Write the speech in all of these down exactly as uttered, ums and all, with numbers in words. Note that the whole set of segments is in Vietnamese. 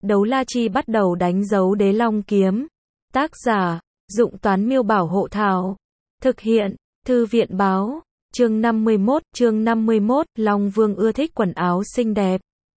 Đấu la chi bắt đầu đánh dấu đế long kiếm. Tác giả, Dụng Toán Miêu Bảo Hộ Thảo. Thực hiện, Thư viện Báo. Chương năm mươi mốt, chương năm mươi mốt, Long Vương ưa thích quần áo xinh đẹp.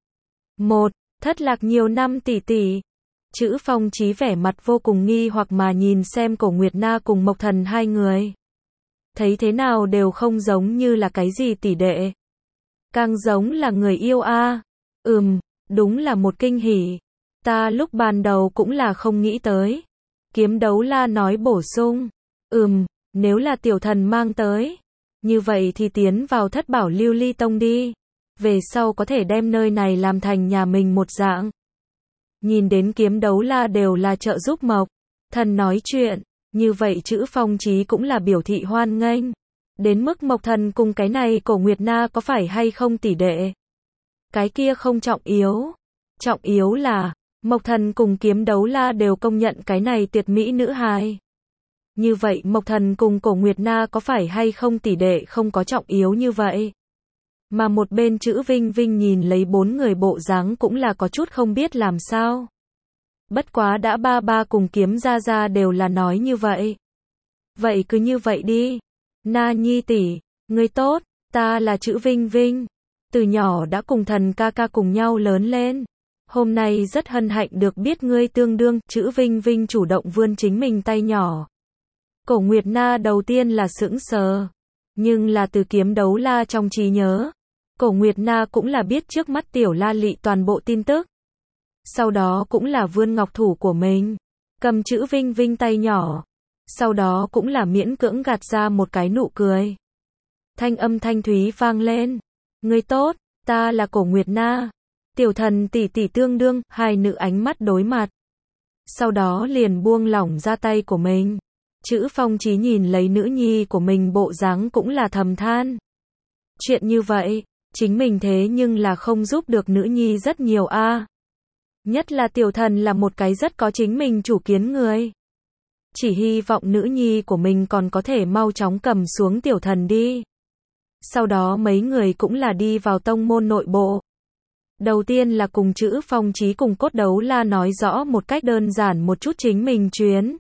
một. Thất lạc nhiều năm tỷ tỷ. Chữ Phong Chí vẻ mặt vô cùng nghi hoặc mà nhìn xem Cổ Nguyệt Na cùng Mộc Thần hai người. Thấy thế nào đều không giống như là cái gì tỷ đệ. Càng giống là người yêu a. À. Ừm, đúng là một kinh hỉ. Ta lúc ban đầu cũng là không nghĩ tới. Kiếm Đấu La nói bổ sung. Ừm, nếu là tiểu thần mang tới. Như vậy thì tiến vào Thất Bảo Lưu Ly Tông đi. Về sau có thể đem nơi này làm thành nhà mình một dạng. Nhìn đến Kiếm Đấu La đều là trợ giúp Mộc Thần nói chuyện. Như vậy chữ Phong Chí cũng là biểu thị hoan nghênh. Đến mức Mộc Thần cùng cái này Cổ Nguyệt Na có phải hay không tỷ đệ. Cái kia không trọng yếu. Trọng yếu là, Mộc Thần cùng Kiếm Đấu La đều công nhận cái này tuyệt mỹ nữ hài. Như vậy Mộc Thần cùng Cổ Nguyệt Na có phải hay không tỷ đệ không có trọng yếu như vậy. Mà một bên chữ Vinh Vinh nhìn lấy bốn người bộ dáng cũng là có chút không biết làm sao. Bất quá đã ba ba cùng Kiếm gia gia đều là nói như vậy. Vậy cứ như vậy đi. Na Nhi tỷ, ngươi tốt, ta là chữ Vinh Vinh. Từ nhỏ đã cùng Thần ca ca cùng nhau lớn lên. Hôm nay rất hân hạnh được biết ngươi tương đương, chữ Vinh Vinh chủ động vươn chính mình tay nhỏ. Cổ Nguyệt Na đầu tiên là sững sờ. Nhưng là từ Kiếm Đấu La trong trí nhớ. Cổ Nguyệt Na cũng là biết trước mắt tiểu La Lị toàn bộ tin tức. Sau đó cũng là vươn ngọc thủ của mình. Cầm chữ Vinh Vinh tay nhỏ. Sau đó cũng là miễn cưỡng gạt ra một cái nụ cười. Thanh âm thanh thúy vang lên. Ngươi tốt, ta là Cổ Nguyệt Na. Tiểu thần tỷ tỷ tương đương, hai nữ ánh mắt đối mặt. Sau đó liền buông lỏng ra tay của mình. Chữ Phong Chí nhìn lấy nữ nhi của mình bộ dáng cũng là thầm than. Chuyện như vậy, chính mình thế nhưng là không giúp được nữ nhi rất nhiều a. À. Nhất là tiểu thần là một cái rất có chính mình chủ kiến người. Chỉ hy vọng nữ nhi của mình còn có thể mau chóng cầm xuống tiểu thần đi. Sau đó mấy người cũng là đi vào tông môn nội bộ. Đầu tiên là cùng chữ Phong Chí cùng Cốt Đấu La nói rõ một cách đơn giản một chút chính mình chuyến.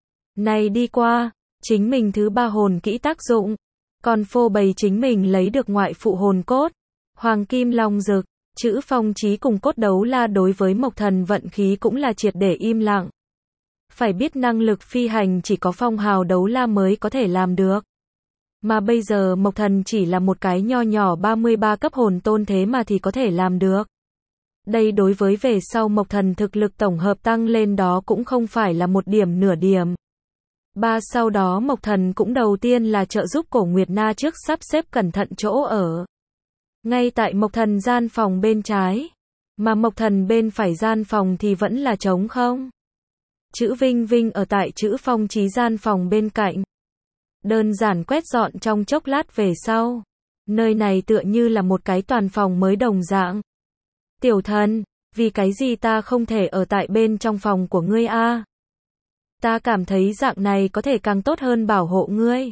Này đi qua, chính mình thứ ba hồn kỹ tác dụng. Còn phô bày chính mình lấy được ngoại phụ hồn cốt. Hoàng Kim Long Dực, chữ Phong Chí cùng Cốt Đấu La đối với Mộc Thần vận khí cũng là triệt để im lặng. Phải biết năng lực phi hành chỉ có Phong Hào Đấu La mới có thể làm được. Mà bây giờ Mộc Thần chỉ là một cái nho nhỏ ba mươi ba cấp hồn tôn thế mà thì có thể làm được. Đây đối với về sau Mộc Thần thực lực tổng hợp tăng lên đó cũng không phải là một điểm nửa điểm. Ba sau đó Mộc Thần cũng đầu tiên là trợ giúp Cổ Nguyệt Na trước sắp xếp cẩn thận chỗ ở. Ngay tại Mộc Thần gian phòng bên trái. Mà Mộc Thần bên phải gian phòng thì vẫn là trống không. Chữ Vinh Vinh ở tại chữ Phong Chí gian phòng bên cạnh. Đơn giản quét dọn trong chốc lát về sau. Nơi này tựa như là một cái toàn phòng mới đồng dạng. Tiểu thần, vì cái gì ta không thể ở tại bên trong phòng của ngươi a? À? Ta cảm thấy dạng này có thể càng tốt hơn bảo hộ ngươi.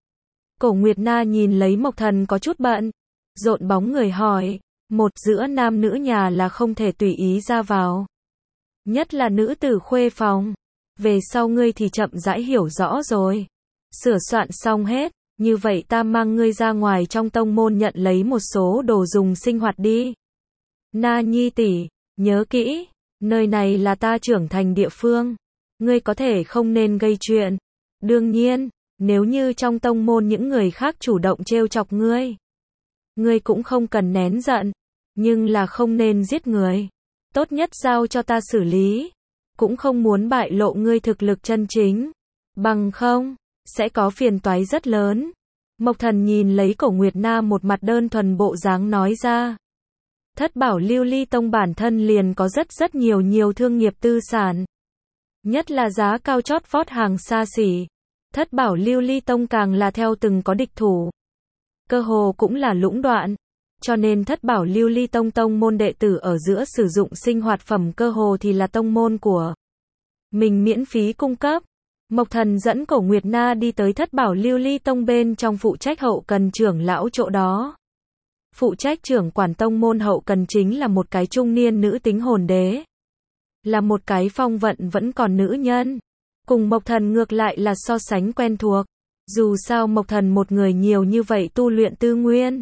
Cổ Nguyệt Na nhìn lấy Mộc Thần có chút bận. Rộn bóng người hỏi. Một giữa nam nữ nhà là không thể tùy ý ra vào. Nhất là nữ tử khuê phòng. Về sau ngươi thì chậm rãi hiểu rõ rồi. Sửa soạn xong hết. Như vậy ta mang ngươi ra ngoài trong tông môn nhận lấy một số đồ dùng sinh hoạt đi. Na Nhi tỷ, nhớ kỹ. Nơi này là ta trưởng thành địa phương. Ngươi có thể không nên gây chuyện. Đương nhiên, nếu như trong tông môn những người khác chủ động trêu chọc ngươi. Ngươi cũng không cần nén giận. Nhưng là không nên giết người. Tốt nhất giao cho ta xử lý. Cũng không muốn bại lộ ngươi thực lực chân chính. Bằng không, sẽ có phiền toái rất lớn. Mộc Thần nhìn lấy Cổ Nguyệt Na một mặt đơn thuần bộ dáng nói ra. Thất Bảo Lưu Ly Tông bản thân liền có rất rất nhiều nhiều thương nghiệp tư sản. Nhất là giá cao chót vót hàng xa xỉ. Thất Bảo Lưu Ly Tông càng là theo từng có địch thủ. Cơ hồ cũng là lũng đoạn. Cho nên Thất Bảo Lưu Ly Tông tông môn đệ tử ở giữa sử dụng sinh hoạt phẩm cơ hồ thì là tông môn của mình miễn phí cung cấp. Mộc Thần dẫn Cổ Nguyệt Na đi tới Thất Bảo Lưu Ly Tông bên trong phụ trách hậu cần trưởng lão chỗ đó. Phụ trách trưởng quản tông môn hậu cần chính là một cái trung niên nữ tính hồn đế. là một cái phong vận vẫn còn nữ nhân. Cùng Mộc Thần ngược lại là so sánh quen thuộc. Dù sao Mộc Thần một người nhiều như vậy tu luyện tư nguyên.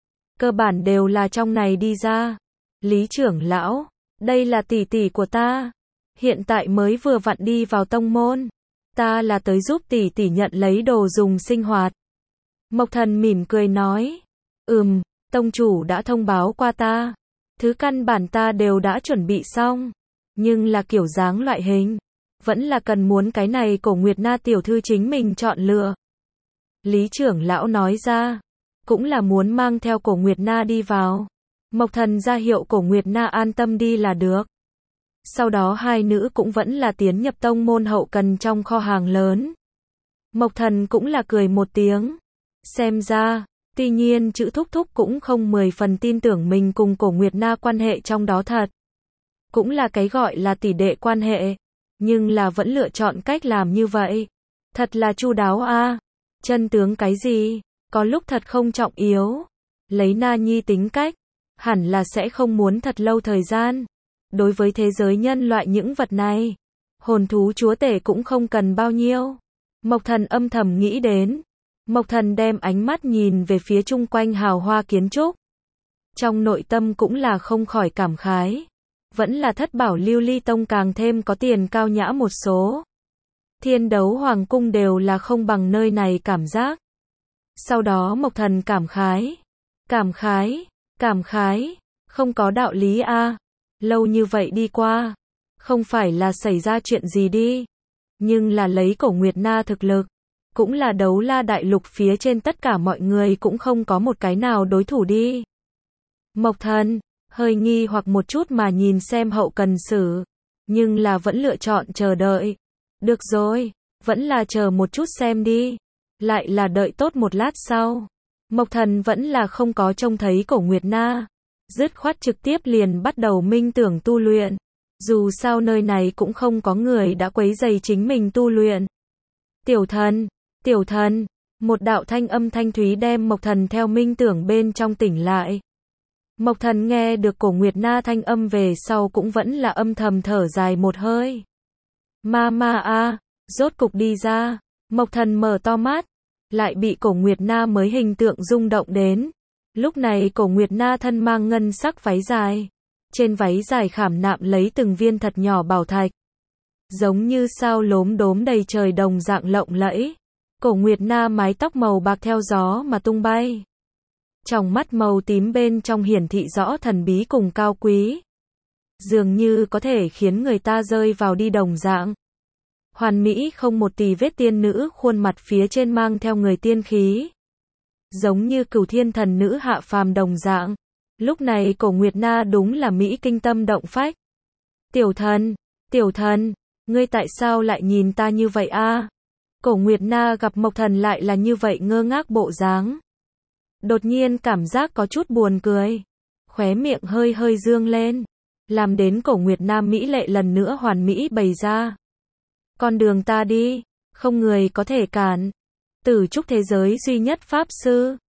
Cơ bản đều là trong này đi ra. Lý trưởng lão, đây là tỷ tỷ của ta. Hiện tại mới vừa vặn đi vào tông môn. Ta là tới giúp tỷ tỷ nhận lấy đồ dùng sinh hoạt. Mộc Thần mỉm cười nói. Ừm, tông chủ đã thông báo qua ta. Thứ căn bản ta đều đã chuẩn bị xong. Nhưng là kiểu dáng loại hình. Vẫn là cần muốn cái này Cổ Nguyệt Na tiểu thư chính mình chọn lựa. Lý trưởng lão nói ra. Cũng là muốn mang theo Cổ Nguyệt Na đi vào. Mộc Thần ra hiệu Cổ Nguyệt Na an tâm đi là được. Sau đó hai nữ cũng vẫn là tiến nhập tông môn hậu cần trong kho hàng lớn. Mộc Thần cũng là cười một tiếng. Xem ra, tuy nhiên chữ thúc thúc cũng không mười phần tin tưởng mình cùng Cổ Nguyệt Na quan hệ trong đó thật. Cũng là cái gọi là tỷ đệ quan hệ. Nhưng là vẫn lựa chọn cách làm như vậy. Thật là chu đáo a. Chân tướng cái gì, có lúc thật không trọng yếu. Lấy Na Nhi tính cách, hẳn là sẽ không muốn thật lâu thời gian. Đối với thế giới nhân loại những vật này, hồn thú chúa tể cũng không cần bao nhiêu. Mộc Thần âm thầm nghĩ đến. Mộc Thần đem ánh mắt nhìn về phía chung quanh hào hoa kiến trúc. Trong nội tâm cũng là không khỏi cảm khái. Vẫn là thất bảo lưu ly tông càng thêm có tiền cao nhã một số. Thiên đấu hoàng cung đều là không bằng nơi này cảm giác. Sau đó Mộc Thần cảm khái. Cảm khái, cảm khái, không có đạo lý a. Lâu như vậy đi qua, không phải là xảy ra chuyện gì đi. Nhưng là lấy Cổ Nguyệt Na thực lực, cũng là đấu la đại lục phía trên tất cả mọi người cũng không có một cái nào đối thủ đi. Mộc Thần, hơi nghi hoặc một chút mà nhìn xem hậu cần sử, nhưng là vẫn lựa chọn chờ đợi. Được rồi, vẫn là chờ một chút xem đi. Lại là đợi tốt một lát sau. Mộc Thần vẫn là không có trông thấy Cổ Nguyệt Na. Dứt khoát trực tiếp liền bắt đầu minh tưởng tu luyện. Dù sao nơi này cũng không có người đã quấy rầy chính mình tu luyện. Tiểu thần, tiểu thần, một đạo thanh âm thanh thúy đem Mộc Thần theo minh tưởng bên trong tỉnh lại. Mộc Thần nghe được Cổ Nguyệt Na thanh âm về sau cũng vẫn là âm thầm thở dài một hơi. Ma ma a, rốt cục đi ra. Mộc Thần mở to mắt, lại bị Cổ Nguyệt Na mới hình tượng rung động đến. Lúc này Cổ Nguyệt Na thân mang ngân sắc váy dài. Trên váy dài khảm nạm lấy từng viên thật nhỏ bảo thạch. Giống như sao lốm đốm đầy trời đồng dạng lộng lẫy. Cổ Nguyệt Na mái tóc màu bạc theo gió mà tung bay. Trong mắt màu tím bên trong hiển thị rõ thần bí cùng cao quý. Dường như có thể khiến người ta rơi vào đi đồng dạng. Hoàn mỹ không một tì vết tiên nữ khuôn mặt phía trên mang theo người tiên khí. Giống như cửu thiên thần nữ hạ phàm đồng dạng. Lúc này Cổ Nguyệt Na đúng là mỹ kinh tâm động phách. Tiểu thần, tiểu thần, ngươi tại sao lại nhìn ta như vậy a? Cổ Nguyệt Na gặp Mộc Thần lại là như vậy ngơ ngác bộ dáng. Đột nhiên cảm giác có chút buồn cười. Khóe miệng hơi hơi dương lên. Làm đến Cổ Nguyệt Na mỹ lệ lần nữa hoàn mỹ bày ra. Con đường ta đi, không người có thể cản. Tử trúc thế giới duy nhất pháp sư.